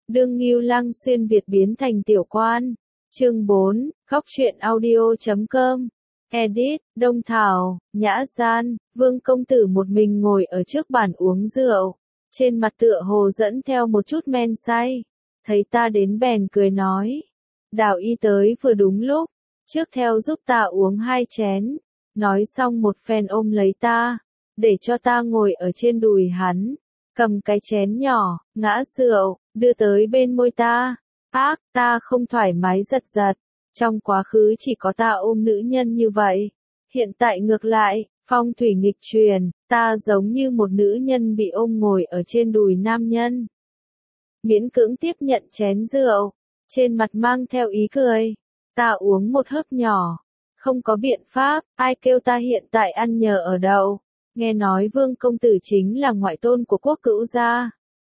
Đương Ngưu Lăng xuyên Việt biến thành tiểu quan. Chương 4, Góc truyện audio.com. Edit, Đông Thảo, Nhã Gian, Vương công tử một mình ngồi ở trước bàn uống rượu. Trên mặt tựa hồ dẫn theo một chút men say. Thấy ta đến bèn cười nói. Đào y tới vừa đúng lúc. Trước theo giúp ta uống 2 chén. Nói xong một phen ôm lấy ta. Để cho ta ngồi ở trên đùi hắn. Cầm cái chén nhỏ, ngã rượu, đưa tới bên môi ta. Ác, ta không thoải mái giật giật. Trong quá khứ chỉ có ta ôm nữ nhân như vậy. Hiện tại ngược lại, phong thủy nghịch truyền, ta giống như một nữ nhân bị ôm ngồi ở trên đùi nam nhân. Miễn cưỡng tiếp nhận chén rượu, trên mặt mang theo ý cười. Ta uống một hớp nhỏ. Không có biện pháp, ai kêu ta hiện tại ăn nhờ ở đậu. Nghe nói Vương công tử chính là ngoại tôn của Quốc Cữu gia.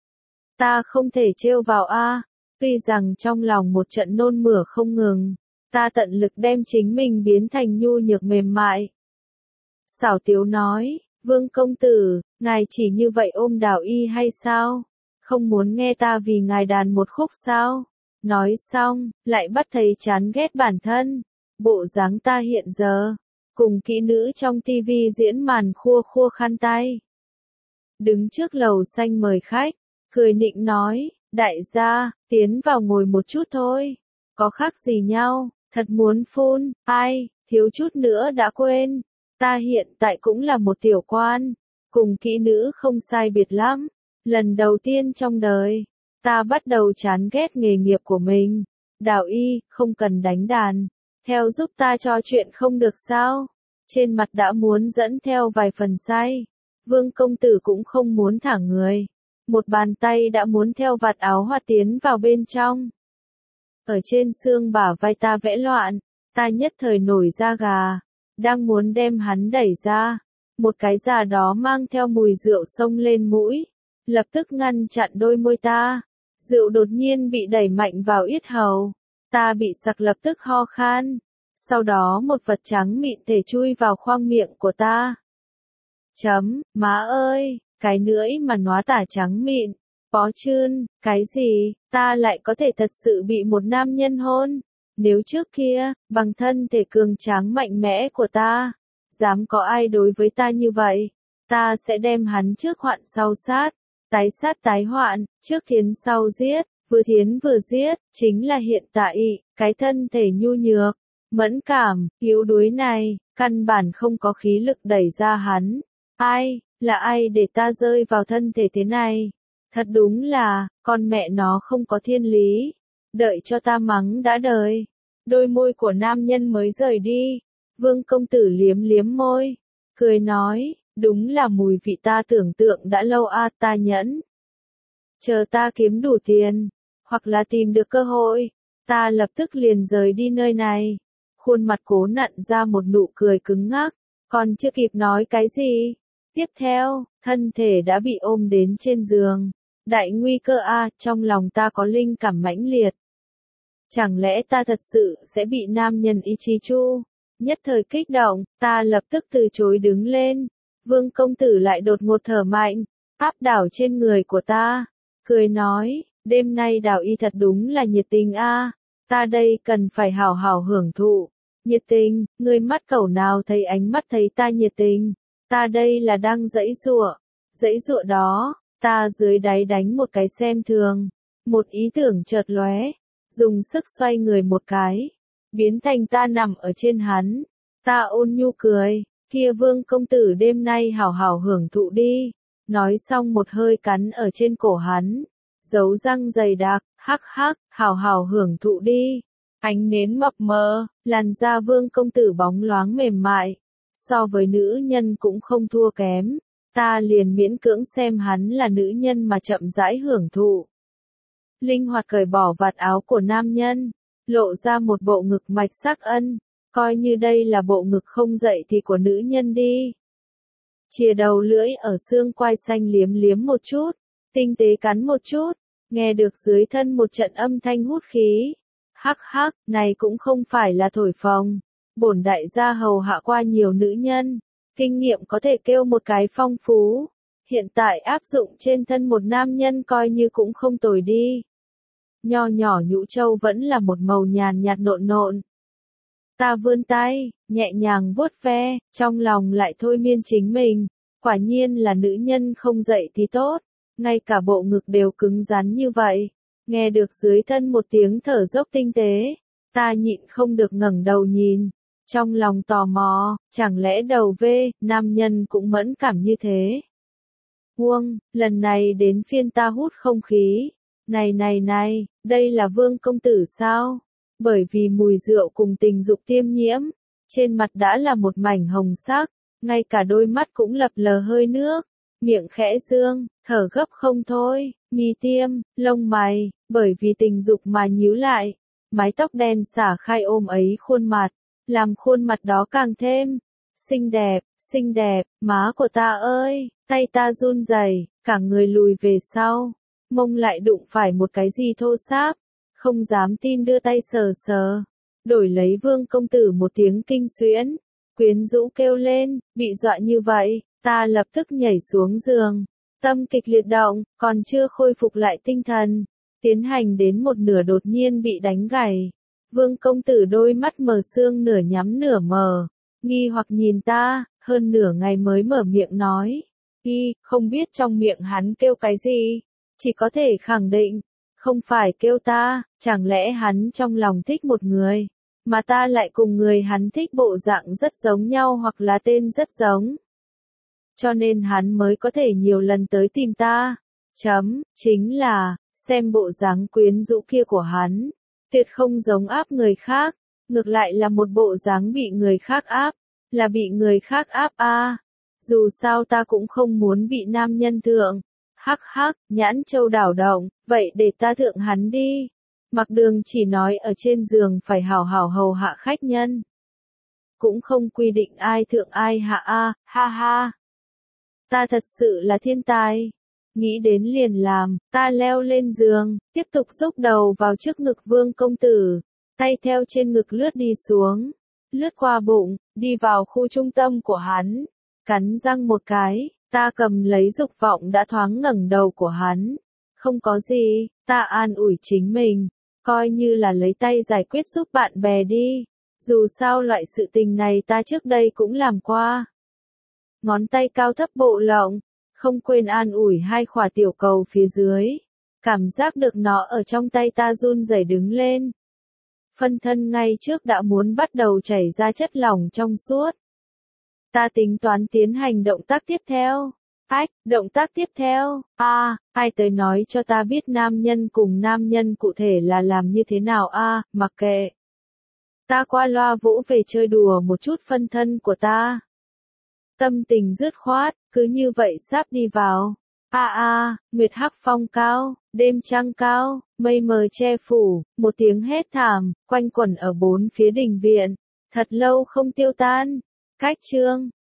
Ta không thể trêu vào a. Tuy rằng trong lòng một trận nôn mửa không ngừng, ta tận lực đem chính mình biến thành nhu nhược mềm mại. Xảo tiếu nói, Vương công tử, ngài chỉ như vậy ôm Đào y hay sao? Không muốn nghe ta vì ngài đàn một khúc sao? Nói xong, lại bắt thấy chán ghét bản thân. Bộ dáng ta hiện giờ, cùng kỹ nữ trong tivi diễn màn khua khua khăn tay. Đứng trước lầu xanh mời khách, cười nịnh nói, đại gia, tiến vào ngồi một chút thôi. Có khác gì nhau, thật muốn phun, ai, thiếu chút nữa đã quên. Ta hiện tại cũng là một tiểu quan, cùng kỹ nữ không sai biệt lắm. Lần đầu tiên trong đời, ta bắt đầu chán ghét nghề nghiệp của mình. Đào y, không cần đánh đàn. Theo giúp ta trò chuyện không được sao? Trên mặt đã muốn dẫn theo vài phần say. Vương công tử cũng không muốn thả người. Một bàn tay đã muốn theo vạt áo hoa tiến vào bên trong. Ở trên xương bả vai ta vẽ loạn, ta nhất thời nổi da gà. Đang muốn đem hắn đẩy ra. Một cái già đó mang theo mùi rượu xông lên mũi. Lập tức ngăn chặn đôi môi ta. Rượu đột nhiên bị đẩy mạnh vào yết hầu. Ta bị sặc lập tức ho khan. Sau đó một vật trắng mịn thể chui vào khoang miệng của ta. Má ơi, cái lưỡi mà nóa tả trắng mịn. Bó chưn, cái gì, ta lại có thể thật sự bị một nam nhân hôn. Nếu trước kia, bằng thân thể cường tráng mạnh mẽ của ta, dám có ai đối với ta như vậy, ta sẽ đem hắn trước hoạn sau sát, tái hoạn, trước thiến sau giết, vừa thiến vừa giết, chính là hiện tại, cái thân thể nhu nhược, mẫn cảm, yếu đuối này, căn bản không có khí lực đẩy ra hắn. Ai, là ai để ta rơi vào thân thể thế này? Thật đúng là, con mẹ nó không có thiên lý. Đợi cho ta mắng đã đời. Đôi môi của nam nhân mới rời đi. Vương công tử liếm liếm môi. Cười nói, đúng là mùi vị ta tưởng tượng đã lâu ta nhẫn. Chờ ta kiếm đủ tiền, hoặc là tìm được cơ hội, ta lập tức liền rời đi nơi này. Khuôn mặt cố nặn ra một nụ cười cứng ngắc, còn chưa kịp nói cái gì. Tiếp theo, thân thể đã bị ôm đến trên giường. Đại nguy cơ trong lòng ta có linh cảm mãnh liệt. Chẳng lẽ ta thật sự sẽ bị nam nhân ý chí chu? Nhất thời kích động, ta lập tức từ chối đứng lên. Vương công tử lại đột ngột thở mạnh, áp đảo trên người của ta. Cười nói, đêm nay Đào y thật đúng là nhiệt tình ta đây cần phải hảo hảo hưởng thụ. Nhiệt tình, người mắt cẩu nào thấy ánh mắt thấy ta nhiệt tình. Ta đây là đang giãy giụa đó, ta dưới đáy đánh một cái xem thường. Một ý tưởng chợt lóe, dùng sức xoay người một cái, biến thành ta nằm ở trên hắn. Ta ôn nhu cười, kia Vương công tử đêm nay hảo hảo hưởng thụ đi. Nói xong một hơi cắn ở trên cổ hắn, dấu răng dày đặc, hắc hắc, hảo hảo hưởng thụ đi. Ánh nến mập mờ, làn da Vương công tử bóng loáng mềm mại, so với nữ nhân cũng không thua kém. Ta liền miễn cưỡng xem hắn là nữ nhân mà chậm rãi hưởng thụ. Linh hoạt cởi bỏ vạt áo của nam nhân, lộ ra một bộ ngực mạch sắc ân, coi như đây là bộ ngực không dậy thì của nữ nhân đi. Chìa đầu lưỡi ở xương quai xanh liếm liếm một chút, tinh tế cắn một chút, nghe được dưới thân một trận âm thanh hút khí. Hắc hắc, này cũng không phải là thổi phồng. Bổn đại gia hầu hạ qua nhiều nữ nhân, kinh nghiệm có thể kêu một cái phong phú. Hiện tại áp dụng trên thân một nam nhân coi như cũng không tồi đi. nho nhỏ nhũ châu vẫn là một màu nhàn nhạt nộn nộn. Ta vươn tay, nhẹ nhàng vuốt ve, trong lòng lại thôi miên chính mình, quả nhiên là nữ nhân không dậy thì tốt, ngay cả bộ ngực đều cứng rắn như vậy. Nghe được dưới thân một tiếng thở dốc tinh tế, ta nhịn không được ngẩng đầu nhìn, trong lòng tò mò, chẳng lẽ đầu vê, nam nhân cũng mẫn cảm như thế. Lần này đến phiên ta hút không khí. Này, đây là Vương công tử sao? Bởi vì mùi rượu cùng tình dục tiêm nhiễm, trên mặt đã là một mảnh hồng sắc, ngay cả đôi mắt cũng lập lờ hơi nước, miệng khẽ dương, thở gấp không thôi, mi tiêm, lông mày, bởi vì tình dục mà nhíu lại, mái tóc đen xả khai ôm ấy khuôn mặt, làm khuôn mặt đó càng thêm xinh đẹp, má của ta ơi, tay ta run rẩy, cả người lùi về sau, mông lại đụng phải một cái gì thô ráp, không dám tin đưa tay sờ sờ, đổi lấy Vương công tử một tiếng kinh xuyễn, quyến rũ kêu lên, bị dọa như vậy, ta lập tức nhảy xuống giường, tâm kịch liệt động, còn chưa khôi phục lại tinh thần, tiến hành đến một nửa đột nhiên bị đánh gãy. Vương công tử đôi mắt mờ sương nửa nhắm nửa mở, nghi hoặc nhìn ta, hơn nửa ngày mới mở miệng nói. Không biết trong miệng hắn kêu cái gì, chỉ có thể khẳng định, không phải kêu ta, chẳng lẽ hắn trong lòng thích một người, mà ta lại cùng người hắn thích bộ dạng rất giống nhau hoặc là tên rất giống. Cho nên hắn mới có thể nhiều lần tới tìm ta. Chính là, xem bộ dáng quyến rũ kia của hắn, tuyệt không giống áp người khác, ngược lại là một bộ dáng bị người khác áp, là bị người khác áp a. Dù sao ta cũng không muốn bị nam nhân thượng. Hắc, nhãn châu đảo động, vậy để ta thượng hắn đi. Mặc Đường chỉ nói ở trên giường phải hảo hảo hầu hạ khách nhân. Cũng không quy định ai thượng ai hạ a, ha ha. Ta thật sự là thiên tài. Nghĩ đến liền làm, ta leo lên giường, tiếp tục dốc đầu vào trước ngực Vương công tử, tay theo trên ngực lướt đi xuống, lướt qua bụng, đi vào khu trung tâm của hắn, cắn răng một cái, ta cầm lấy dục vọng đã thoáng ngẩng đầu của hắn. Không có gì, ta an ủi chính mình, coi như là lấy tay giải quyết giúp bạn bè đi, dù sao loại sự tình này ta trước đây cũng làm qua. Ngón tay cao thấp bộ lộng, không quên an ủi hai khỏa tiểu cầu phía dưới. Cảm giác được nó ở trong tay ta run rẩy đứng lên. Phân thân ngay trước đã muốn bắt đầu chảy ra chất lỏng trong suốt. Ta tính toán tiến hành động tác tiếp theo. Động tác tiếp theo, ai tới nói cho ta biết nam nhân cùng nam nhân cụ thể là làm như thế nào mặc kệ. Ta qua loa vỗ về chơi đùa một chút phân thân của ta. Tâm tình dứt khoát, cứ như vậy sắp đi vào. Nguyệt hắc phong cao, đêm trăng cao, mây mờ che phủ, một tiếng hét thảm, quanh quẩn ở bốn phía đình viện, thật lâu không tiêu tan. Cách chương